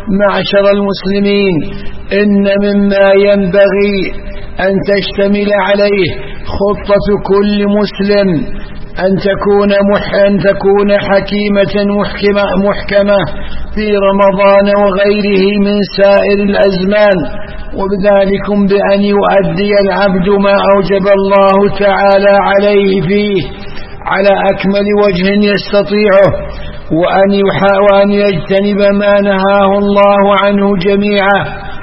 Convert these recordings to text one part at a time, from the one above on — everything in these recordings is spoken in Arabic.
معشر المسلمين، إن مما ينبغي أن تشتمل عليه خطة كل مسلم أن تكون حكيمة محكمة في رمضان وغيره من سائر الأزمان، وبذلك بأن يؤدي العبد ما أوجب الله تعالى عليه فيه على أكمل وجه يستطيعه، وأن يجتنب ما نهاه الله عنه جميعا،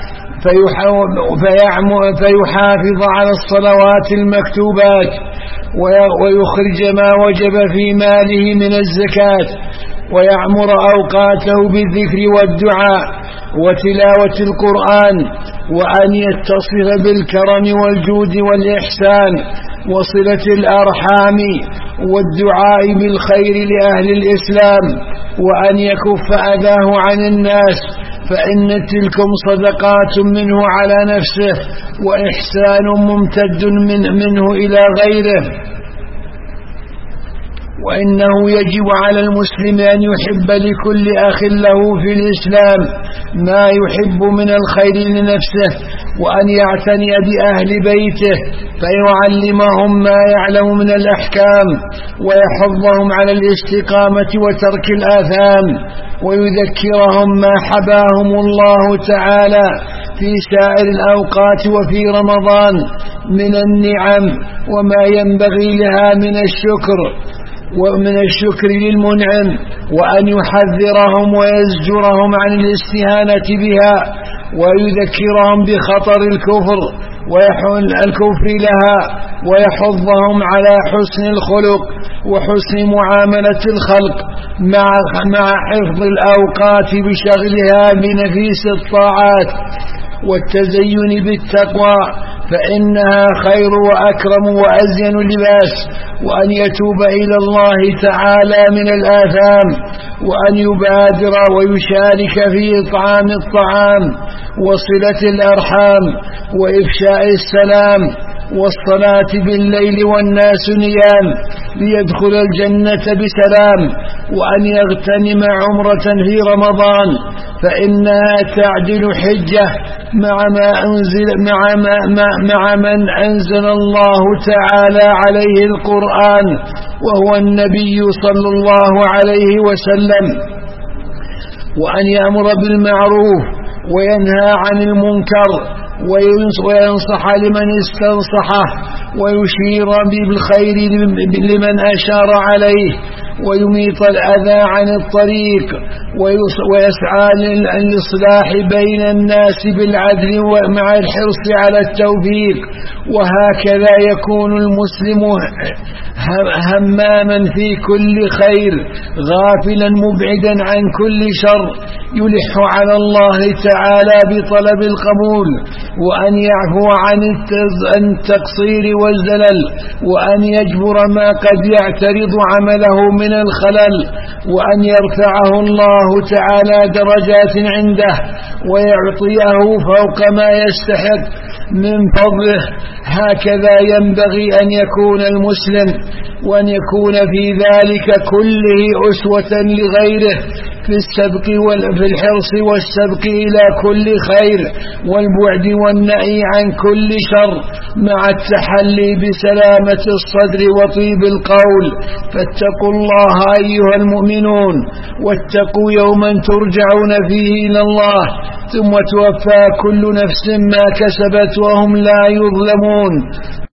فيحافظ على الصلوات المكتوبات، ويخرج ما وجب في ماله من الزكاة، ويعمر أوقاته بالذكر والدعاء وتلاوة القرآن، وأن يتصل بالكرم والجود والإحسان وصلة الأرحام والدعاء بالخير لأهل الإسلام، وأن يكف أذاه عن الناس، فإن تلكم صدقات منه على نفسه وإحسان ممتد منه إلى غيره. وإنه يجب على المسلم أن يحب لكل أخ له في الإسلام ما يحب من الخير لنفسه، وأن يعتني بأهل بيته فيعلمهم ما يعلم من الأحكام، ويحضهم على الاستقامة وترك الآثام، ويذكرهم ما حباهم الله تعالى في سائر الأوقات وفي رمضان من النعم، وما ينبغي لها من الشكر للمنعم، وأن يحذرهم ويزجرهم عن الاستهانة بها، ويذكرهم بخطر الكفر لها، ويحضهم على حسن الخلق وحسن معاملة الخلق مع حفظ الأوقات بشغلها بنفيس الطاعات والتزين بالتقوى، فإنها خير وأكرم وأزين لباس، وأن يتوب إلى الله تعالى من الآثام، وأن يبادر ويشارك في إطعام الطعام وصلة الأرحام وإفشاء السلام والصلاة بالليل والناس نيام ليدخل الجنة بسلام، وأن يغتنم عمرة في رمضان فإنها تعدل حجة مع من أنزل الله تعالى عليه القرآن وهو النبي صلى الله عليه وسلم، وأن يأمر بالمعروف وينهى عن المنكر وينصح لمن استنصحه، ويشير بالخير لمن أشار عليه، ويميط الأذى عن الطريق، ويسعى للإصلاح بين الناس بالعدل ومع الحرص على التوفيق. وهكذا يكون المسلم هماما في كل خير، غافلا مبعدا عن كل شر، يلح على الله تعالى بطلب القبول، وأن يعفو عن التقصير والزلل، وأن يجبر ما قد يعترض عمله من الخلل، وأن يرفعه الله تعالى درجات عنده ويعطيه فوق ما يستحق من فضله. هكذا ينبغي أن يكون المسلم، وأن يكون في ذلك كله أسوة لغيره في السبق وفي الحرص والسبق إلى كل خير والبعد والنهي عن كل شر، مع التحلي بسلامة الصدر وطيب القول. فاتقوا الله أيها المؤمنون، واتقوا يوما ترجعون فيه إلى الله ثم توفى كل نفس ما كسبت وهم لا يظلمون.